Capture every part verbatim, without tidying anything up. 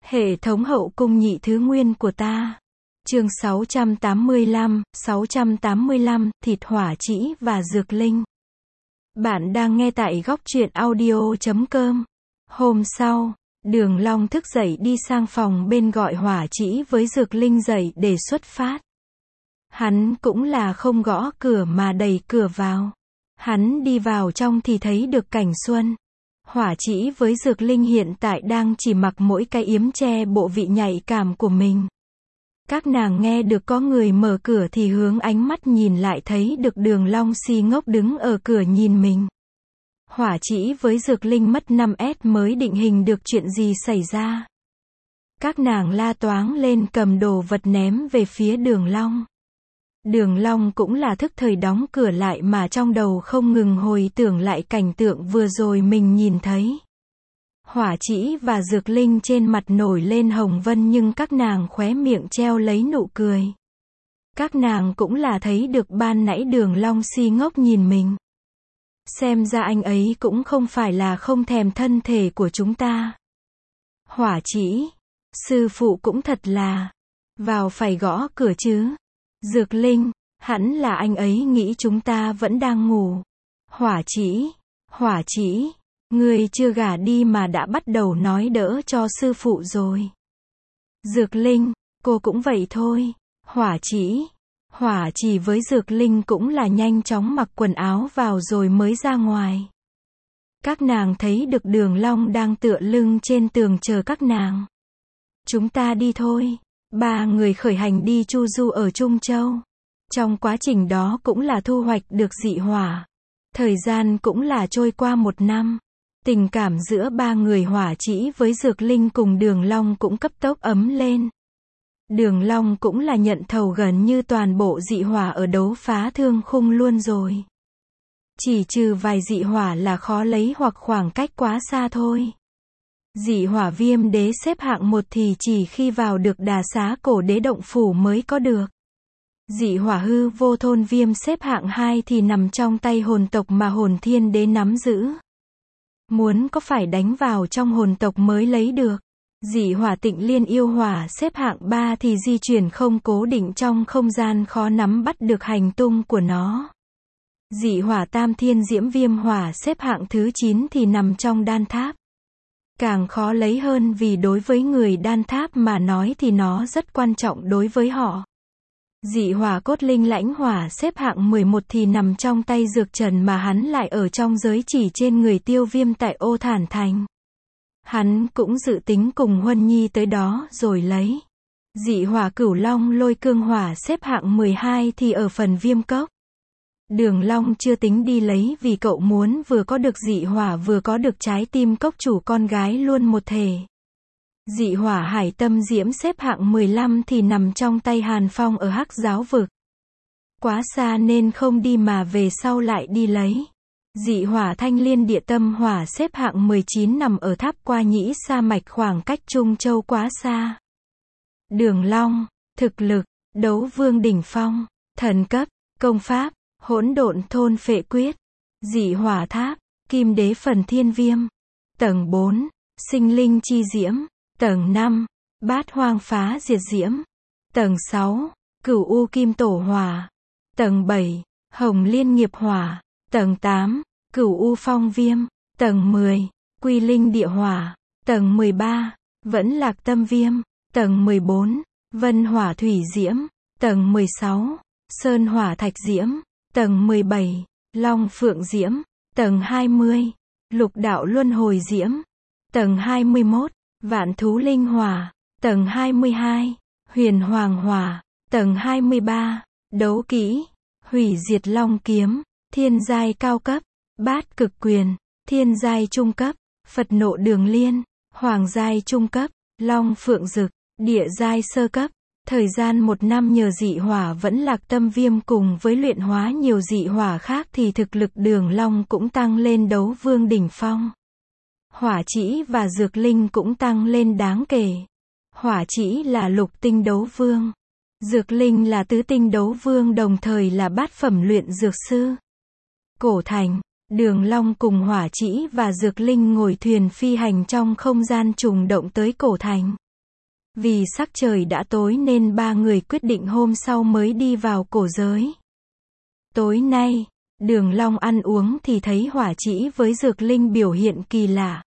Hệ thống hậu cung nhị thứ nguyên của ta. Chương sáu trăm tám mươi lăm, sáu trăm tám mươi lăm, thịt hỏa trĩ và dược linh. Bạn đang nghe tại góc truyện audio chấm com. Hôm sau, Đường Long thức dậy đi sang phòng bên gọi hỏa trĩ với dược linh dậy để xuất phát. Hắn cũng là không gõ cửa mà đẩy cửa vào. Hắn đi vào trong thì thấy được cảnh xuân. Hỏa trĩ với dược linh hiện tại đang chỉ mặc mỗi cái yếm che bộ vị nhạy cảm của mình. Các nàng nghe được có người mở cửa thì hướng ánh mắt nhìn lại thấy được Đường Long si ngốc đứng ở cửa nhìn mình. Hỏa trĩ với dược linh mất năm S mới định hình được chuyện gì xảy ra. Các nàng la toáng lên cầm đồ vật ném về phía Đường Long. Đường Long cũng là thức thời đóng cửa lại mà trong đầu không ngừng hồi tưởng lại cảnh tượng vừa rồi mình nhìn thấy. Hỏa trĩ và dược linh trên mặt nổi lên hồng vân nhưng các nàng khóe miệng treo lấy nụ cười. Các nàng cũng là thấy được ban nãy Đường Long si ngốc nhìn mình. Xem ra anh ấy cũng không phải là không thèm thân thể của chúng ta. Hỏa trĩ, sư phụ cũng thật là, vào phải gõ cửa chứ. Dược linh, hẳn là anh ấy nghĩ chúng ta vẫn đang ngủ. Hỏa trĩ, hỏa trĩ, người chưa gả đi mà đã bắt đầu nói đỡ cho sư phụ rồi. Dược linh, cô cũng vậy thôi. Hỏa trĩ, hỏa chỉ với dược linh cũng là nhanh chóng mặc quần áo vào rồi mới ra ngoài. Các nàng thấy được Đường Long đang tựa lưng trên tường chờ các nàng. Chúng ta đi thôi. Ba người khởi hành đi chu du ở Trung Châu. Trong quá trình đó cũng là thu hoạch được dị hỏa. Thời gian cũng là trôi qua một năm. Tình cảm giữa ba người hỏa trĩ với dược linh cùng Đường Long cũng cấp tốc ấm lên. Đường Long cũng là nhận thầu gần như toàn bộ dị hỏa ở đấu phá thương khung luôn rồi. Chỉ trừ vài dị hỏa là khó lấy hoặc khoảng cách quá xa thôi. Dị hỏa viêm đế xếp hạng một thì chỉ khi vào được Đà Xá Cổ Đế động phủ mới có được. Dị hỏa hư vô thôn viêm xếp hạng hai thì nằm trong tay hồn tộc mà hồn thiên đế nắm giữ. Muốn có phải đánh vào trong hồn tộc mới lấy được. Dị hỏa tịnh liên yêu hỏa xếp hạng ba thì di chuyển không cố định trong không gian khó nắm bắt được hành tung của nó. Dị hỏa tam thiên diễm viêm hỏa xếp hạng thứ chín thì nằm trong đan tháp. Càng khó lấy hơn vì đối với người đan tháp mà nói thì nó rất quan trọng đối với họ. Dị hỏa cốt linh lãnh hỏa xếp hạng mười một thì nằm trong tay Dược Trần mà hắn lại ở trong giới chỉ trên người Tiêu Viêm tại Ô Thản Thành. Hắn cũng dự tính cùng Huân Nhi tới đó rồi lấy. Dị hỏa cửu long lôi cương hỏa xếp hạng mười hai thì ở phần Viêm Cốc. Đường Long chưa tính đi lấy vì cậu muốn vừa có được dị hỏa vừa có được trái tim cốc chủ con gái luôn một thể. Dị hỏa hải tâm diễm xếp hạng mười lăm thì nằm trong tay Hàn Phong ở Hắc Giáo Vực. Quá xa nên không đi mà về sau lại đi lấy. Dị hỏa thanh liên địa tâm hỏa xếp hạng mười chín nằm ở tháp Qua Nhĩ Sa Mạch khoảng cách Trung Châu quá xa. Đường Long, thực lực, đấu vương đỉnh phong, thần cấp, công pháp, hỗn độn thôn phệ quyết, dị hỏa tháp, kim đế phần thiên viêm, tầng bốn, sinh linh chi diễm, tầng năm, bát hoang phá diệt diễm, tầng sáu, cửu u kim tổ hỏa, tầng bảy, hồng liên nghiệp hỏa, tầng tám, cửu u phong viêm, tầng mười, quy linh địa hỏa, tầng mười ba, vẫn lạc tâm viêm, tầng mười bốn, vân hỏa thủy diễm, tầng mười sáu, sơn hỏa thạch diễm, tầng mười bảy, long phượng diễm, tầng hai mươi, lục đạo luân hồi diễm, tầng hai mươi mốt, vạn thú linh hỏa, tầng hai mươi hai, huyền hoàng hỏa, tầng hai mươi ba, đấu kỹ, hủy diệt long kiếm, thiên giai cao cấp, bát cực quyền, thiên giai trung cấp, Phật nộ đường liên, hoàng giai trung cấp, long phượng dực, địa giai sơ cấp. Thời gian một năm nhờ dị hỏa vẫn lạc tâm viêm cùng với luyện hóa nhiều dị hỏa khác thì thực lực Đường Long cũng tăng lên đấu vương đỉnh phong. Hỏa trĩ và dược linh cũng tăng lên đáng kể. Hỏa trĩ là lục tinh đấu vương. Dược linh là tứ tinh đấu vương đồng thời là bát phẩm luyện dược sư. Cổ Thành, Đường Long cùng hỏa trĩ và dược linh ngồi thuyền phi hành trong không gian trùng động tới Cổ Thành. Vì sắc trời đã tối nên ba người quyết định hôm sau mới đi vào cổ giới. Tối nay, Đường Long ăn uống thì thấy Hỏa Trĩ với Dược Linh biểu hiện kỳ lạ.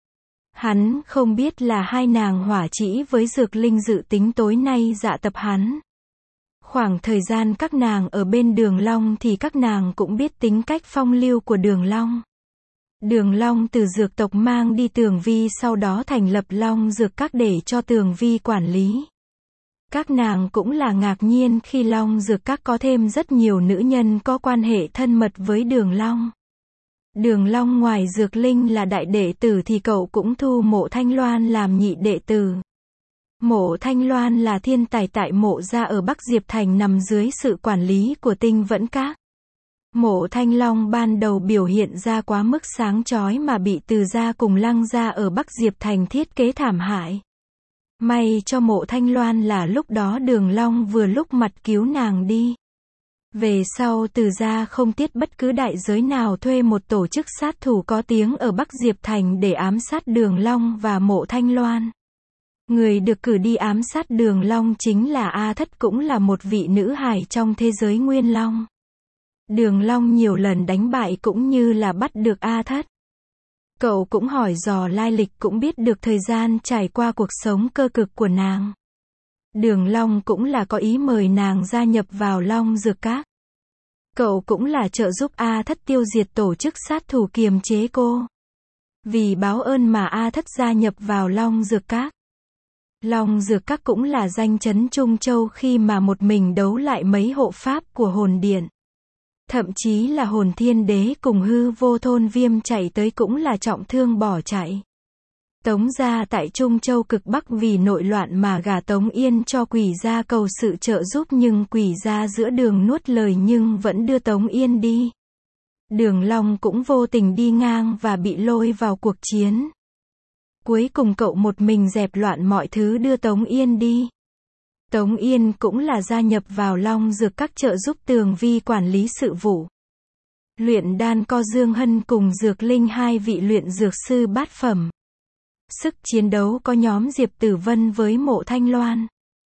Hắn không biết là hai nàng Hỏa Trĩ với Dược Linh dự tính tối nay dạ tập hắn. Khoảng thời gian các nàng ở bên Đường Long thì các nàng cũng biết tính cách phong lưu của Đường Long. Đường Long từ dược tộc mang đi Tường Vi, sau đó thành lập Long Dược Các để cho Tường Vi quản lý. Các nàng cũng là ngạc nhiên khi Long Dược Các có thêm rất nhiều nữ nhân có quan hệ thân mật với Đường Long. Đường Long ngoài Dược Linh là đại đệ tử thì cậu cũng thu Mộ Thanh Loan làm nhị đệ tử. Mộ Thanh Loan là thiên tài tại Mộ gia ở Bắc Diệp Thành, nằm dưới sự quản lý của Tinh Vẫn Các. Mộ Thanh Long ban đầu biểu hiện ra quá mức sáng chói mà bị Từ gia cùng Lăng gia ở Bắc Diệp Thành thiết kế thảm hại. May cho Mộ Thanh Loan là lúc đó Đường Long vừa lúc mặt cứu nàng đi. Về sau Từ gia không tiếc bất cứ đại giới nào thuê một tổ chức sát thủ có tiếng ở Bắc Diệp Thành để ám sát Đường Long và Mộ Thanh Loan. Người được cử đi ám sát Đường Long chính là A Thất, cũng là một vị nữ hài trong thế giới Nguyên Long. Đường Long nhiều lần đánh bại cũng như là bắt được A Thất. Cậu cũng hỏi dò lai lịch, cũng biết được thời gian trải qua cuộc sống cơ cực của nàng. Đường Long cũng là có ý mời nàng gia nhập vào Long Dược Các. Cậu cũng là trợ giúp A Thất tiêu diệt tổ chức sát thủ kiềm chế cô. Vì báo ơn mà A Thất gia nhập vào Long Dược Các. Long Dược Các cũng là danh chấn Trung Châu khi mà một mình đấu lại mấy hộ pháp của Hồn Điện. Thậm chí là Hồn Thiên Đế cùng Hư Vô Thôn Viêm chạy tới cũng là trọng thương bỏ chạy. Tống gia tại Trung Châu cực Bắc vì nội loạn mà gả Tống Yên cho Quỷ gia cầu sự trợ giúp, nhưng Quỷ gia giữa đường nuốt lời nhưng vẫn đưa Tống Yên đi. Đường Long cũng vô tình đi ngang và bị lôi vào cuộc chiến. Cuối cùng cậu một mình dẹp loạn mọi thứ đưa Tống Yên đi. Tống Yên cũng là gia nhập vào Long Dược Các trợ giúp Tường Vi quản lý sự vụ. Luyện đan có Dương Hân cùng Dược Linh, hai vị luyện dược sư bát phẩm. Sức chiến đấu có nhóm Diệp Tử Vân với Mộ Thanh Loan.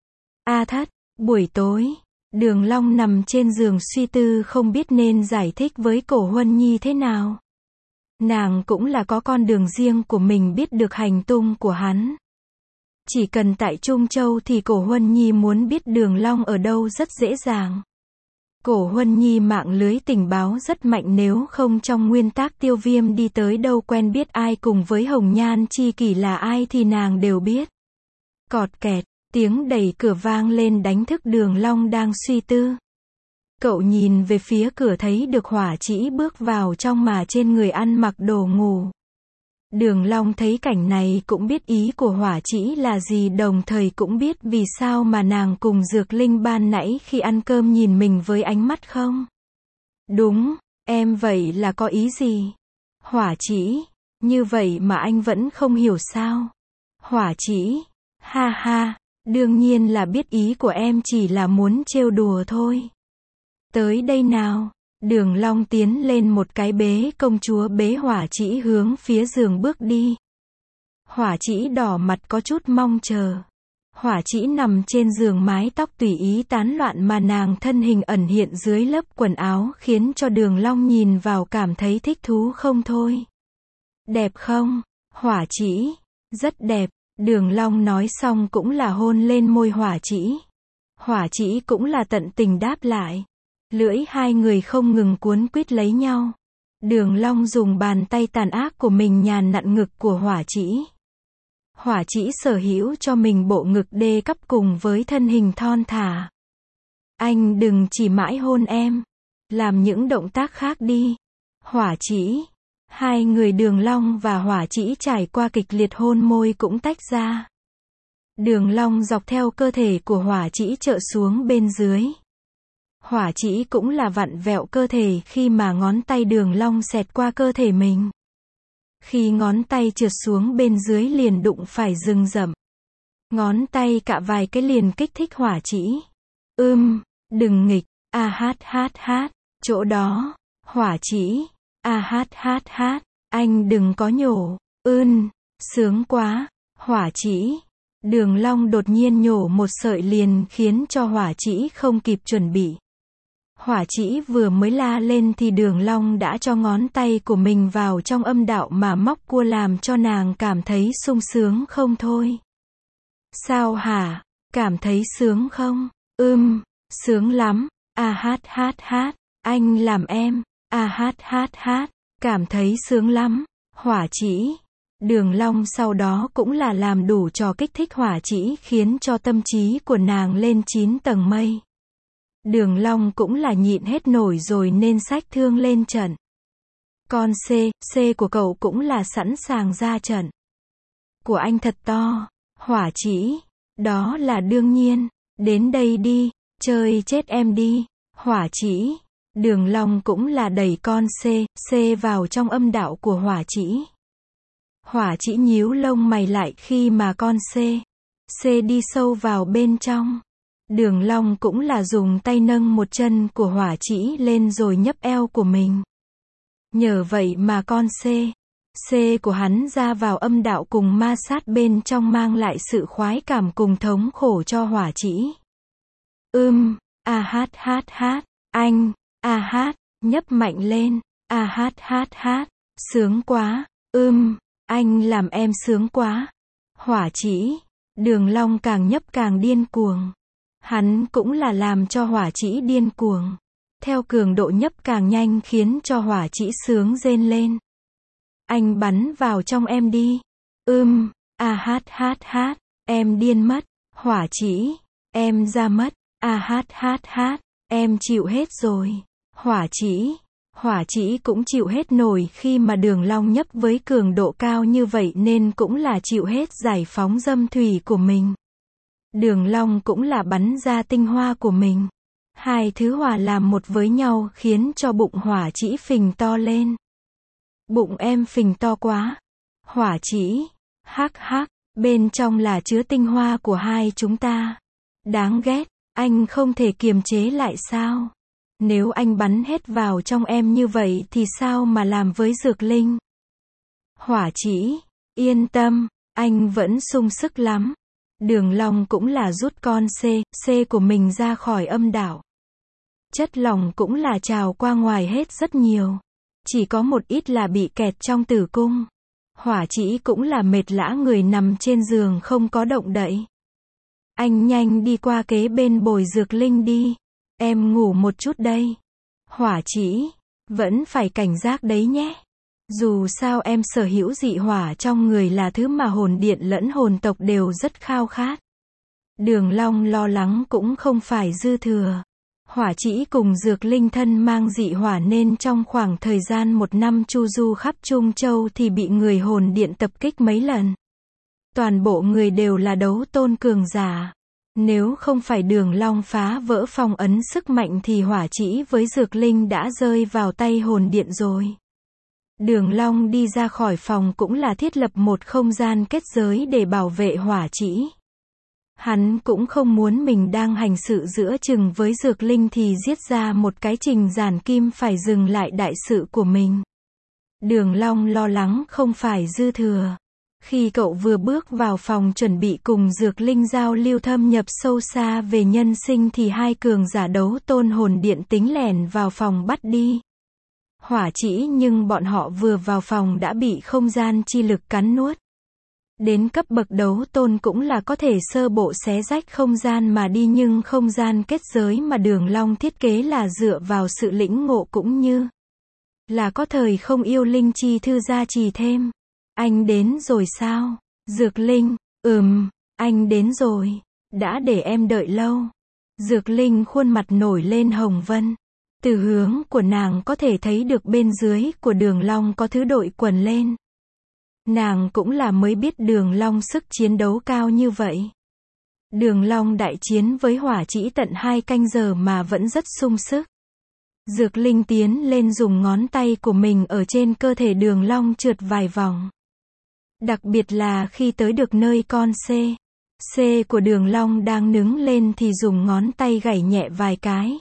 A Thất, buổi tối, Đường Long nằm trên giường suy tư không biết nên giải thích với Cổ Huân Nhi thế nào. Nàng cũng là có con đường riêng của mình, biết được hành tung của hắn. Chỉ cần tại Trung Châu thì Cổ Huân Nhi muốn biết Đường Long ở đâu rất dễ dàng. Cổ Huân Nhi mạng lưới tình báo rất mạnh, nếu không trong nguyên tắc Tiêu Viêm đi tới đâu quen biết ai cùng với Hồng Nhan chi kỷ là ai thì nàng đều biết. Cọt kẹt, tiếng đẩy cửa vang lên đánh thức Đường Long đang suy tư. Cậu nhìn về phía cửa thấy được Hỏa Trĩ bước vào trong mà trên người ăn mặc đồ ngủ. Đường Long thấy cảnh này cũng biết ý của Hỏa Trĩ là gì, đồng thời cũng biết vì sao mà nàng cùng Dược Linh ban nãy khi ăn cơm nhìn mình với ánh mắt không đúng. Em vậy là có ý gì? Hỏa Trĩ, như vậy mà anh vẫn không hiểu sao? Hỏa Trĩ, ha ha, đương nhiên là biết ý của em, chỉ là muốn trêu đùa thôi. Tới đây nào. Đường Long tiến lên một cái bế công chúa bế Hỏa Trĩ hướng phía giường bước đi. Hỏa Trĩ đỏ mặt có chút mong chờ. Hỏa Trĩ nằm trên giường, mái tóc tùy ý tán loạn mà nàng thân hình ẩn hiện dưới lớp quần áo khiến cho Đường Long nhìn vào cảm thấy thích thú không thôi. Đẹp không? Hỏa Trĩ, rất đẹp. Đường Long nói xong cũng là hôn lên môi Hỏa Trĩ. Hỏa Trĩ cũng là tận tình đáp lại. Lưỡi hai người không ngừng cuốn quýt lấy nhau. Đường Long dùng bàn tay tàn ác của mình nhàn nặn ngực của Hỏa Trĩ. Hỏa Trĩ sở hữu cho mình bộ ngực đê cấp cùng với thân hình thon thả. Anh đừng chỉ mãi hôn em. Làm những động tác khác đi. Hỏa Trĩ. Hai người Đường Long và Hỏa Trĩ trải qua kịch liệt hôn môi cũng tách ra. Đường Long dọc theo cơ thể của Hỏa Trĩ chợ xuống bên dưới. Hỏa Trĩ cũng là vặn vẹo cơ thể khi mà ngón tay Đường Long xẹt qua cơ thể mình. Khi ngón tay trượt xuống bên dưới liền đụng phải rừng rậm. Ngón tay cạ vài cái liền kích thích Hỏa Trĩ. Ưm, đừng nghịch, a hát hát hát, chỗ đó, Hỏa Trĩ, a hát hát hát, anh đừng có nhổ, ưn, sướng quá, Hỏa Trĩ. Đường Long đột nhiên nhổ một sợi liền khiến cho Hỏa Trĩ không kịp chuẩn bị. Hỏa Trĩ vừa mới la lên thì Đường Long đã cho ngón tay của mình vào trong âm đạo mà móc cua làm cho nàng cảm thấy sung sướng không thôi. Sao hả? Cảm thấy sướng không? Ưm, sướng lắm. A hát hát hát, anh làm em. A hát hát hát, cảm thấy sướng lắm. Hỏa Trĩ. Đường Long sau đó cũng là làm đủ trò kích thích Hỏa Trĩ khiến cho tâm trí của nàng lên chín tầng mây. Đường Long cũng là nhịn hết nổi rồi nên xách thương lên trận. Con C, C của cậu cũng là sẵn sàng ra trận. Của anh thật to. Hỏa Trĩ. Đó là đương nhiên. Đến đây đi, chơi chết em đi. Hỏa Trĩ. Đường Long cũng là đẩy con C, C vào trong âm đạo của Hỏa Trĩ. Hỏa Trĩ nhíu lông mày lại khi mà con C, C đi sâu vào bên trong. Đường Long cũng là dùng tay nâng một chân của Hỏa Trĩ lên rồi nhấp eo của mình. Nhờ vậy mà con C, C của hắn ra vào âm đạo cùng ma sát bên trong mang lại sự khoái cảm cùng thống khổ cho Hỏa Trĩ. Ưm, a hát hát hát, anh, a hát, nhấp mạnh lên, a hát hát hát, sướng quá, ưm, anh làm em sướng quá. Hỏa Trĩ. Đường Long càng nhấp càng điên cuồng. Hắn cũng là làm cho Hỏa Trĩ điên cuồng. Theo cường độ nhấp càng nhanh khiến cho Hỏa Trĩ sướng rên lên. Anh bắn vào trong em đi. Ưm, a hát hát hát, em điên mất. Hỏa Trĩ. Em ra mất. A hát hát hát, em chịu hết rồi. Hỏa Trĩ. Hỏa Trĩ cũng chịu hết nổi khi mà Đường Long nhấp với cường độ cao như vậy nên cũng là chịu hết giải phóng dâm thủy của mình. Đường Long cũng là bắn ra tinh hoa của mình. Hai thứ hòa làm một với nhau khiến cho bụng Hỏa Trĩ phình to lên. Bụng em phình to quá. Hỏa Trĩ. Hắc hắc, bên trong là chứa tinh hoa của hai chúng ta. Đáng ghét, anh không thể kiềm chế lại sao? Nếu anh bắn hết vào trong em như vậy thì sao mà làm với Dược Linh? Hỏa Trĩ. Yên tâm, anh vẫn sung sức lắm. Đường Long cũng là rút con C, C của mình ra khỏi âm đạo. Chất lỏng cũng là trào qua ngoài hết rất nhiều. Chỉ có một ít là bị kẹt trong tử cung. Hỏa Trĩ cũng là mệt lả người nằm trên giường không có động đậy. Anh nhanh đi qua kế bên bồi Dược Linh đi. Em ngủ một chút đây. Hỏa Trĩ. Vẫn phải cảnh giác đấy nhé. Dù sao em sở hữu dị hỏa trong người là thứ mà hồn điện lẫn hồn tộc đều rất khao khát. Đường Long lo lắng cũng không phải dư thừa. Hỏa Trĩ cùng Dược Linh thân mang dị hỏa nên trong khoảng thời gian một năm chu du khắp Trung Châu thì bị người hồn điện tập kích mấy lần. Toàn bộ người đều là đấu tôn cường giả. Nếu không phải Đường Long phá vỡ phong ấn sức mạnh thì Hỏa Trĩ với Dược Linh đã rơi vào tay hồn điện rồi. Đường Long đi ra khỏi phòng cũng là thiết lập một không gian kết giới để bảo vệ Hỏa Trĩ. Hắn cũng không muốn mình đang hành sự giữa chừng với Dược Linh thì giết ra một cái Trình Giản Kim phải dừng lại đại sự của mình. Đường Long lo lắng không phải dư thừa. Khi cậu vừa bước vào phòng chuẩn bị cùng Dược Linh giao lưu thâm nhập sâu xa về nhân sinh thì hai cường giả đấu tôn hồn điện tính lẻn vào phòng bắt đi Hỏa Trĩ, nhưng bọn họ vừa vào phòng đã bị không gian chi lực cắn nuốt. Đến cấp bậc đấu tôn cũng là có thể sơ bộ xé rách không gian mà đi, nhưng không gian kết giới mà Đường Long thiết kế là dựa vào sự lĩnh ngộ cũng như là có thời không yêu linh chi thư gia trì thêm. Anh đến rồi sao? Dược Linh, ừm, anh đến rồi. Đã để em đợi lâu. Dược Linh khuôn mặt nổi lên hồng vân. Từ hướng của nàng có thể thấy được bên dưới của Đường Long có thứ đội quần lên. Nàng cũng là mới biết Đường Long sức chiến đấu cao như vậy. Đường Long đại chiến với Hỏa Trĩ tận hai canh giờ mà vẫn rất sung sức. Dược Linh tiến lên dùng ngón tay của mình ở trên cơ thể Đường Long trượt vài vòng. Đặc biệt là khi tới được nơi con C, C của Đường Long đang nứng lên thì dùng ngón tay gảy nhẹ vài cái.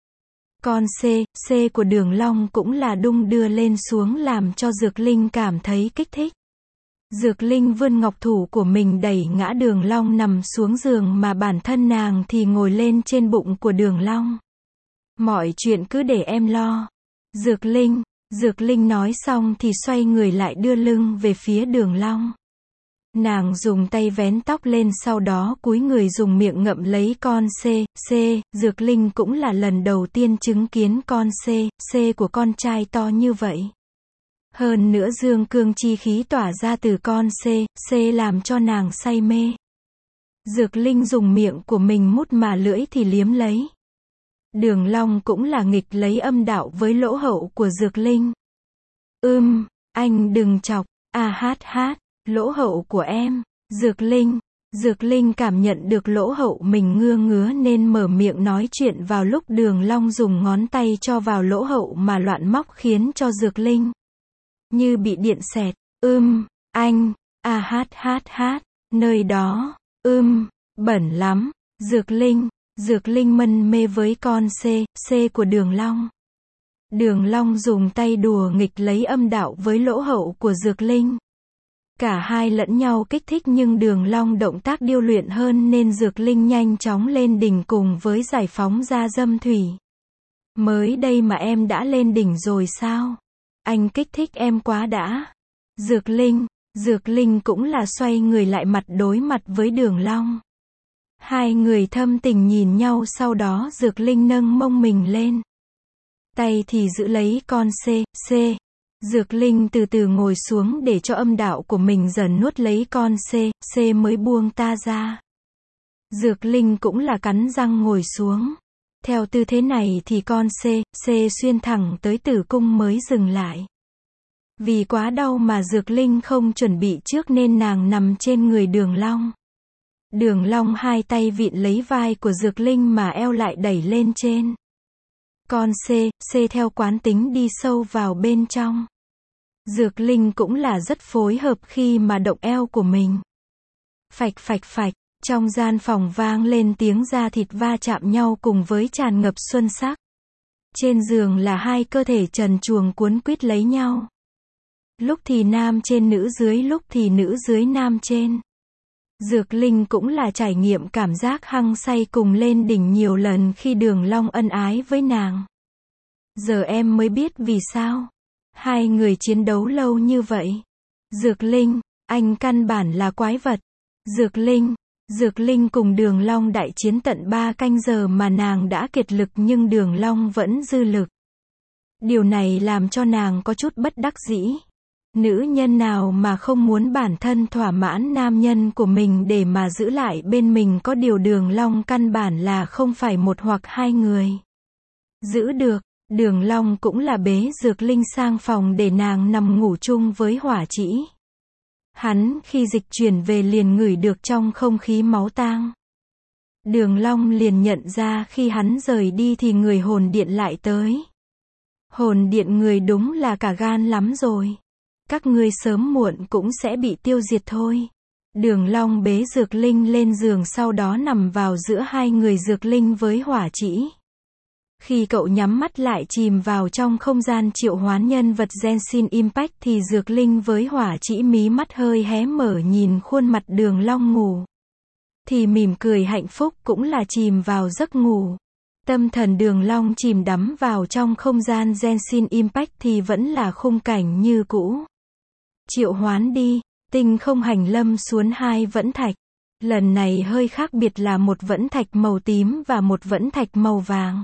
Con C, C của Đường Long cũng là đung đưa lên xuống làm cho Dược Linh cảm thấy kích thích. Dược Linh vươn ngọc thủ của mình đẩy ngã Đường Long nằm xuống giường mà bản thân nàng thì ngồi lên trên bụng của Đường Long. Mọi chuyện cứ để em lo. Dược Linh, Dược Linh nói xong thì xoay người lại đưa lưng về phía Đường Long. Nàng dùng tay vén tóc lên sau đó cúi người dùng miệng ngậm lấy con C, C, Dược Linh cũng là lần đầu tiên chứng kiến con C, C của con trai to như vậy. Hơn nữa dương cương chi khí tỏa ra từ con C, C làm cho nàng say mê. Dược Linh dùng miệng của mình mút mà lưỡi thì liếm lấy. Đường Long cũng là nghịch lấy âm đạo với lỗ hậu của Dược Linh. Ưm, anh đừng chọc, à hát hát, lỗ hậu của em, Dược Linh. Dược Linh cảm nhận được lỗ hậu mình ngưa ngứa nên mở miệng nói chuyện vào lúc Đường Long dùng ngón tay cho vào lỗ hậu mà loạn móc khiến cho Dược Linh như bị điện xẹt. Ưm, anh, à hát hát hát, nơi đó, ưm, bẩn lắm, Dược Linh. Dược Linh mân mê với con C, C của Đường Long. Đường Long dùng tay đùa nghịch lấy âm đạo với lỗ hậu của Dược Linh. Cả hai lẫn nhau kích thích nhưng Đường Long động tác điêu luyện hơn nên Dược Linh nhanh chóng lên đỉnh cùng với giải phóng ra dâm thủy. Mới đây mà em đã lên đỉnh rồi sao? Anh kích thích em quá đã. Dược Linh, Dược Linh cũng là xoay người lại mặt đối mặt với Đường Long. Hai người thâm tình nhìn nhau sau đó Dược Linh nâng mông mình lên. Tay thì giữ lấy con C, C. Dược Linh từ từ ngồi xuống để cho âm đạo của mình dần nuốt lấy con C, C mới buông ta ra. Dược Linh cũng là cắn răng ngồi xuống. Theo tư thế này thì con C, C xuyên thẳng tới tử cung mới dừng lại. Vì quá đau mà Dược Linh không chuẩn bị trước nên nàng nằm trên người Đường Long. Đường Long hai tay vịn lấy vai của Dược Linh mà eo lại đẩy lên trên. Con C, C theo quán tính đi sâu vào bên trong. Dược Linh cũng là rất phối hợp khi mà động eo của mình. Phạch phạch phạch, trong gian phòng vang lên tiếng da thịt va chạm nhau cùng với tràn ngập xuân sắc. Trên giường là hai cơ thể trần truồng cuốn quýt lấy nhau. Lúc thì nam trên nữ dưới, lúc thì nữ dưới nam trên. Dược Linh cũng là trải nghiệm cảm giác hăng say cùng lên đỉnh nhiều lần khi Đường Long ân ái với nàng. Giờ em mới biết vì sao hai người chiến đấu lâu như vậy. Dược Linh, anh căn bản là quái vật. Dược Linh, Dược Linh cùng Đường Long đại chiến tận ba canh giờ mà nàng đã kiệt lực nhưng Đường Long vẫn dư lực. Điều này làm cho nàng có chút bất đắc dĩ. Nữ nhân nào mà không muốn bản thân thỏa mãn nam nhân của mình để mà giữ lại bên mình, có điều Đường Long căn bản là không phải một hoặc hai người giữ được. Đường Long cũng là bế Dược Linh sang phòng để nàng nằm ngủ chung với Hỏa Trĩ. Hắn khi dịch chuyển về liền ngửi được trong không khí máu tang. Đường Long liền nhận ra khi hắn rời đi thì người hồn điện lại tới. Hồn điện người đúng là cả gan lắm rồi. Các ngươi sớm muộn cũng sẽ bị tiêu diệt thôi. Đường Long bế Dược Linh lên giường sau đó nằm vào giữa hai người Dược Linh với Hỏa Trĩ. Khi cậu nhắm mắt lại chìm vào trong không gian triệu hoán nhân vật Genshin Impact thì Dược Linh với Hỏa Trĩ mí mắt hơi hé mở nhìn khuôn mặt Đường Long ngủ. Thì mỉm cười hạnh phúc cũng là chìm vào giấc ngủ. Tâm thần Đường Long chìm đắm vào trong không gian Genshin Impact thì vẫn là khung cảnh như cũ. Triệu hoán đi, tinh không hành lâm xuống hai vẫn thạch. Lần này hơi khác biệt là một vẫn thạch màu tím và một vẫn thạch màu vàng.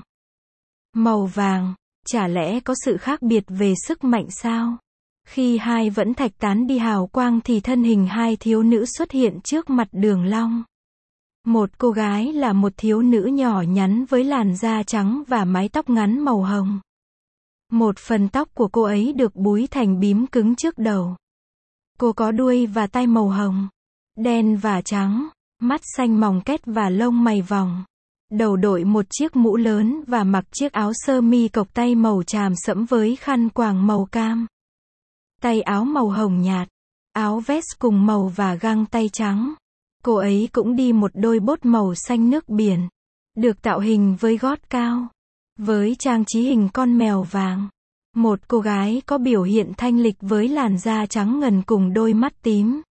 Màu vàng, chả lẽ có sự khác biệt về sức mạnh sao? Khi hai vẫn thạch tán đi hào quang thì thân hình hai thiếu nữ xuất hiện trước mặt Đường Long. Một cô gái là một thiếu nữ nhỏ nhắn với làn da trắng và mái tóc ngắn màu hồng. Một phần tóc của cô ấy được búi thành bím cứng trước đầu. Cô có đuôi và tai màu hồng, đen và trắng, mắt xanh mòng két và lông mày vòng. Đầu đội một chiếc mũ lớn và mặc chiếc áo sơ mi cộc tay màu tràm sẫm với khăn quàng màu cam. Tay áo màu hồng nhạt, áo vest cùng màu và găng tay trắng. Cô ấy cũng đi một đôi bốt màu xanh nước biển, được tạo hình với gót cao, với trang trí hình con mèo vàng. Một cô gái có biểu hiện thanh lịch với làn da trắng ngần cùng đôi mắt tím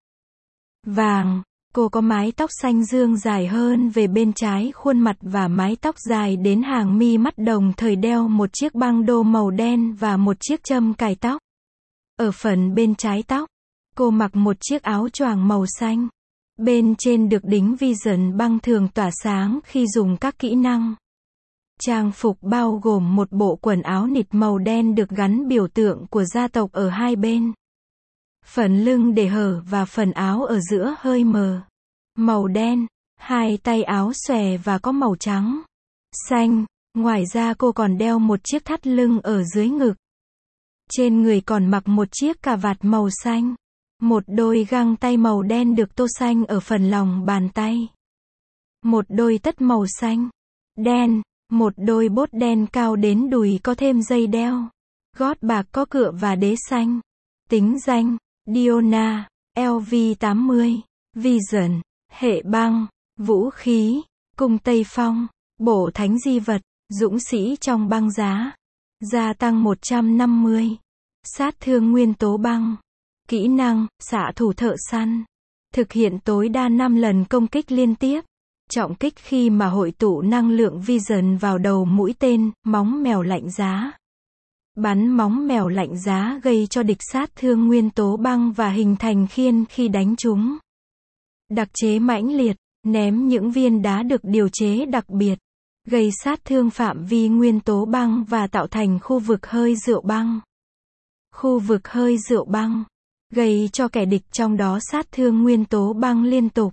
vàng. Cô có mái tóc xanh dương dài hơn về bên trái khuôn mặt và mái tóc dài đến hàng mi mắt, đồng thời đeo một chiếc băng đô màu đen và một chiếc châm cài tóc. Ở phần bên trái tóc, cô mặc một chiếc áo choàng màu xanh. Bên trên được đính Vision băng thường tỏa sáng khi dùng các kỹ năng. Trang phục bao gồm một bộ quần áo nịt màu đen được gắn biểu tượng của gia tộc ở hai bên. Phần lưng để hở và phần áo ở giữa hơi mờ. Màu đen, hai tay áo xòe và có màu trắng, xanh. Ngoài ra cô còn đeo một chiếc thắt lưng ở dưới ngực. Trên người còn mặc một chiếc cà vạt màu xanh. Một đôi găng tay màu đen được tô xanh ở phần lòng bàn tay. Một đôi tất màu xanh, đen. Một đôi bốt đen cao đến đùi có thêm dây đeo. Gót bạc có cựa và đế xanh. Tính danh: Diona, L V tám mươi. Vision, hệ băng. Vũ khí: cung Tây Phong. Bổ thánh di vật: dũng sĩ trong băng giá. Gia tăng một trăm năm mươi. Sát thương nguyên tố băng. Kỹ năng: xạ thủ thợ săn. Thực hiện tối đa năm lần công kích liên tiếp. Trọng kích khi mà hội tụ năng lượng Vision vào đầu mũi tên, móng mèo lạnh giá. Bắn móng mèo lạnh giá gây cho địch sát thương nguyên tố băng và hình thành khiên khi đánh chúng. Đặc chế mãnh liệt, ném những viên đá được điều chế đặc biệt, gây sát thương phạm vi nguyên tố băng và tạo thành khu vực hơi rượu băng. Khu vực hơi rượu băng, gây cho kẻ địch trong đó sát thương nguyên tố băng liên tục.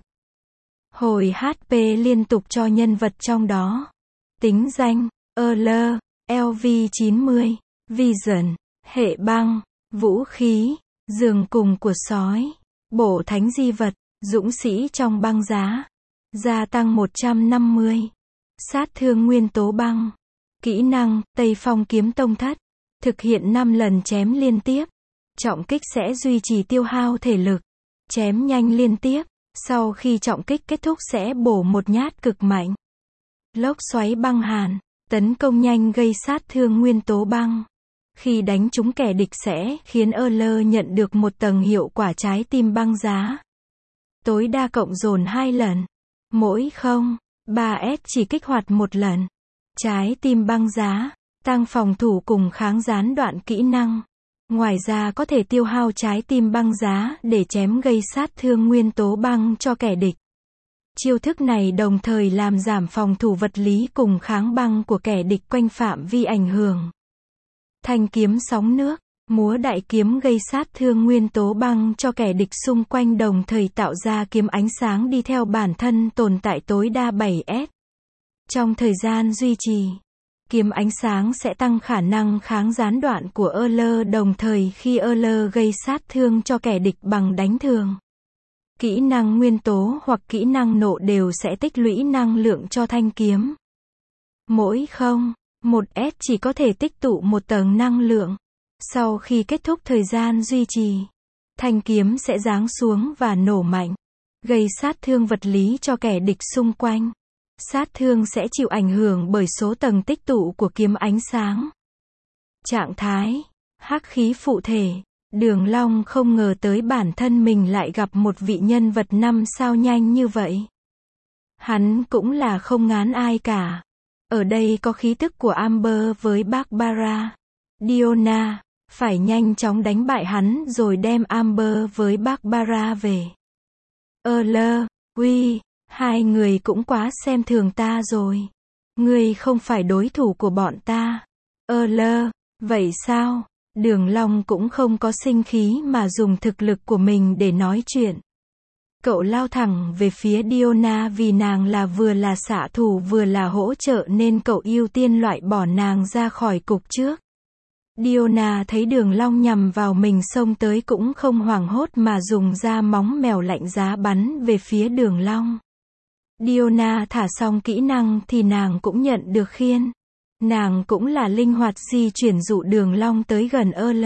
Hồi H P liên tục cho nhân vật trong đó. Tính danh: Earl, L V chín mươi. Vision, hệ băng. Vũ khí: giường cùng của sói. Bổ thánh di vật: dũng sĩ trong băng giá. Gia tăng một trăm năm mươi. Sát thương nguyên tố băng. Kỹ năng: Tây Phong kiếm tông thất. Thực hiện năm lần chém liên tiếp. Trọng kích sẽ duy trì tiêu hao thể lực. Chém nhanh liên tiếp. Sau khi trọng kích kết thúc sẽ bổ một nhát cực mạnh. Lốc xoáy băng hàn. Tấn công nhanh gây sát thương nguyên tố băng. Khi đánh trúng kẻ địch sẽ khiến Earl nhận được một tầng hiệu quả trái tim băng giá. Tối đa cộng dồn hai lần. Mỗi không ba S chỉ kích hoạt một lần. Trái tim băng giá. Tăng phòng thủ cùng kháng gián đoạn kỹ năng. Ngoài ra có thể tiêu hao trái tim băng giá để chém gây sát thương nguyên tố băng cho kẻ địch. Chiêu thức này đồng thời làm giảm phòng thủ vật lý cùng kháng băng của kẻ địch quanh phạm vi ảnh hưởng. Thanh kiếm sóng nước. Múa đại kiếm gây sát thương nguyên tố băng cho kẻ địch xung quanh, đồng thời tạo ra kiếm ánh sáng đi theo bản thân tồn tại tối đa bảy S. Trong thời gian duy trì, kiếm ánh sáng sẽ tăng khả năng kháng gián đoạn của Earl, đồng thời khi Earl gây sát thương cho kẻ địch bằng đánh thường. Kỹ năng nguyên tố hoặc kỹ năng nộ đều sẽ tích lũy năng lượng cho thanh kiếm. Mỗi không một S chỉ có thể tích tụ một tầng năng lượng. Sau khi kết thúc thời gian duy trì, thanh kiếm sẽ giáng xuống và nổ mạnh, gây sát thương vật lý cho kẻ địch xung quanh. Sát thương sẽ chịu ảnh hưởng bởi số tầng tích tụ của kiếm ánh sáng. Trạng thái: hắc khí phụ thể. Đường Long không ngờ tới bản thân mình lại gặp một vị nhân vật năm sao nhanh như vậy. Hắn cũng là không ngán ai cả. Ở đây có khí tức của Amber với Barbara. Diona phải nhanh chóng đánh bại hắn rồi đem Amber với Barbara về. Earl, uy, hai người cũng quá xem thường ta rồi. Ngươi không phải đối thủ của bọn ta. Earl, vậy sao? Đường Long cũng không có sinh khí mà dùng thực lực của mình để nói chuyện. Cậu lao thẳng về phía Diona vì nàng là vừa là xạ thủ vừa là hỗ trợ nên cậu ưu tiên loại bỏ nàng ra khỏi cục trước. Diona thấy Đường Long nhằm vào mình xông tới cũng không hoảng hốt mà dùng ra móng mèo lạnh giá bắn về phía Đường Long. Diona thả xong kỹ năng thì nàng cũng nhận được khiên. Nàng cũng là linh hoạt di chuyển dụ Đường Long tới gần Earl.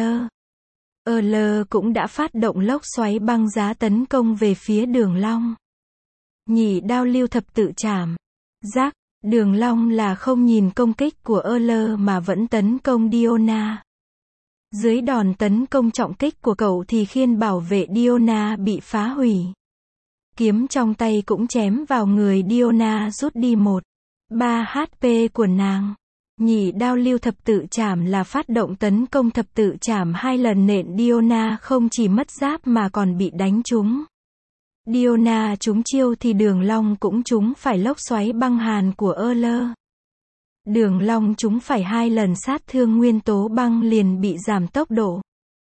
Earl cũng đã phát động lốc xoáy băng giá tấn công về phía Đường Long. Nhị đao lưu thập tự trảm. Rắc, Đường Long là không nhìn công kích của Earl mà vẫn tấn công Diona. Dưới đòn tấn công trọng kích của cậu thì khiên bảo vệ Diona bị phá hủy. Kiếm trong tay cũng chém vào người Diona rút đi một ba hát pê của nàng. Nhị đao lưu thập tự chảm là phát động tấn công thập tự chảm hai lần nện Diona không chỉ mất giáp mà còn bị đánh trúng. Diona trúng chiêu thì Đường Long cũng trúng phải lốc xoáy băng hàn của Euler. Đường Long trúng phải hai lần sát thương nguyên tố băng liền bị giảm tốc độ.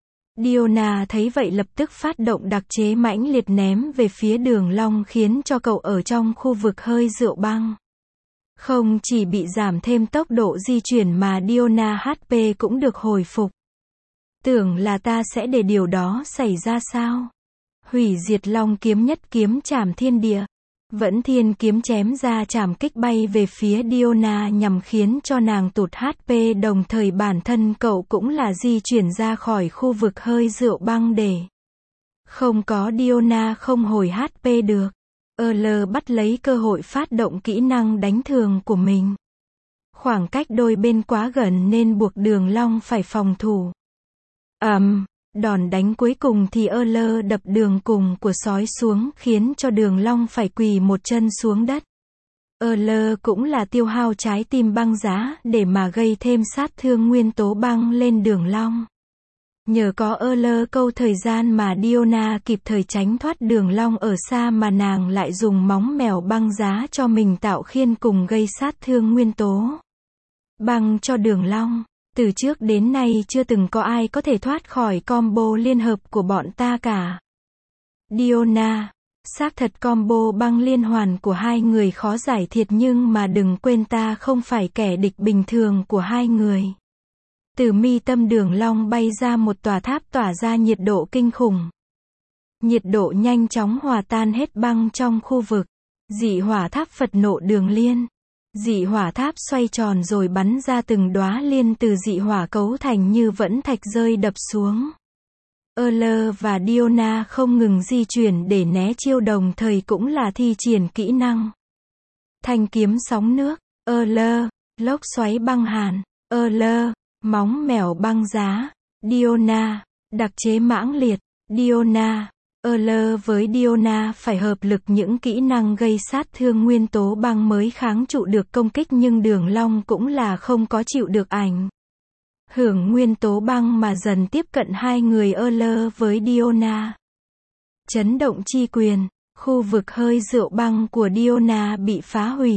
Diona thấy vậy lập tức phát động đặc chế mãnh liệt ném về phía Đường Long khiến cho cậu ở trong khu vực hơi rượu băng. Không chỉ bị giảm thêm tốc độ di chuyển mà Diona hát pê cũng được hồi phục. Tưởng là ta sẽ để điều đó xảy ra sao? Hủy diệt long kiếm nhất kiếm chảm thiên địa. Vẫn thiên kiếm chém ra chảm kích bay về phía Diona nhằm khiến cho nàng tụt hát pê, đồng thời bản thân cậu cũng là di chuyển ra khỏi khu vực hơi rượu băng để không có Diona không hồi hát pê được. Euler bắt lấy cơ hội phát động kỹ năng đánh thường của mình. Khoảng cách đôi bên quá gần nên buộc Đường Long phải phòng thủ. ầm, um, đòn đánh cuối cùng thì Euler đập đường cùng của sói xuống khiến cho Đường Long phải quỳ một chân xuống đất. Euler cũng là tiêu hao trái tim băng giá để mà gây thêm sát thương nguyên tố băng lên Đường Long. Nhờ có Euler câu thời gian mà Diona kịp thời tránh thoát Đường Long ở xa mà nàng lại dùng móng mèo băng giá cho mình tạo khiên cùng gây sát thương nguyên tố băng cho Đường Long. Từ trước đến nay chưa từng có ai có thể thoát khỏi combo liên hợp của bọn ta cả. Diona, xác thật combo băng liên hoàn của hai người khó giải thiệt nhưng mà đừng quên ta không phải kẻ địch bình thường của hai người. Từ mi tâm Đường Long bay ra một tòa tháp tỏa ra nhiệt độ kinh khủng. Nhiệt độ nhanh chóng hòa tan hết băng trong khu vực. Dị hỏa tháp Phật nộ đường liên. Dị hỏa tháp xoay tròn rồi bắn ra từng đóa liên từ dị hỏa cấu thành như vẫn thạch rơi đập xuống. Euler và Diona không ngừng di chuyển để né chiêu, đồng thời cũng là thi triển kỹ năng thanh kiếm sóng nước. Euler, lốc xoáy băng hàn. Euler, móng mèo băng giá. Diona, đặc chế mãng liệt. Diona, Euler với Diona phải hợp lực những kỹ năng gây sát thương nguyên tố băng mới kháng trụ được công kích, nhưng Đường Long cũng là không có chịu được ảnh hưởng nguyên tố băng mà dần tiếp cận hai người Euler với Diona. Chấn động chi quyền, khu vực hơi rượu băng của Diona bị phá hủy.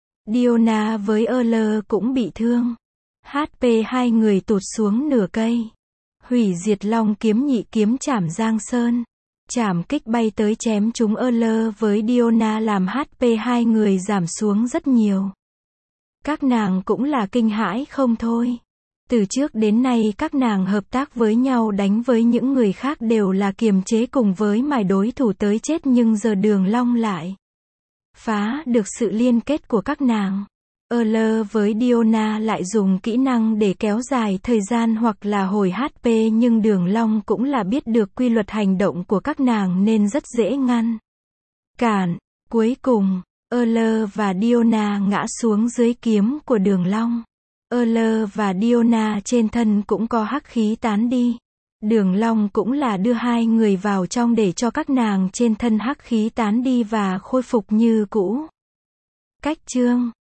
Diona với Euler cũng bị thương. hát pê hai người tụt xuống nửa cây. Hủy diệt long kiếm nhị kiếm chảm Giang Sơn. Chảm kích bay tới chém trúng Euler với Diona làm hát pê hai người giảm xuống rất nhiều. Các nàng cũng là kinh hãi không thôi. Từ trước đến nay các nàng hợp tác với nhau đánh với những người khác đều là kiềm chế cùng với mài đối thủ tới chết, nhưng giờ Đường Long lại phá được sự liên kết của các nàng. Euler với Diona lại dùng kỹ năng để kéo dài thời gian hoặc là hồi hát pê, nhưng Đường Long cũng là biết được quy luật hành động của các nàng nên rất dễ ngăn cản. Cuối cùng, Euler và Diona ngã xuống dưới kiếm của Đường Long. Euler và Diona trên thân cũng có hắc khí tán đi. Đường Long cũng là đưa hai người vào trong để cho các nàng trên thân hắc khí tán đi và khôi phục như cũ. Cách chương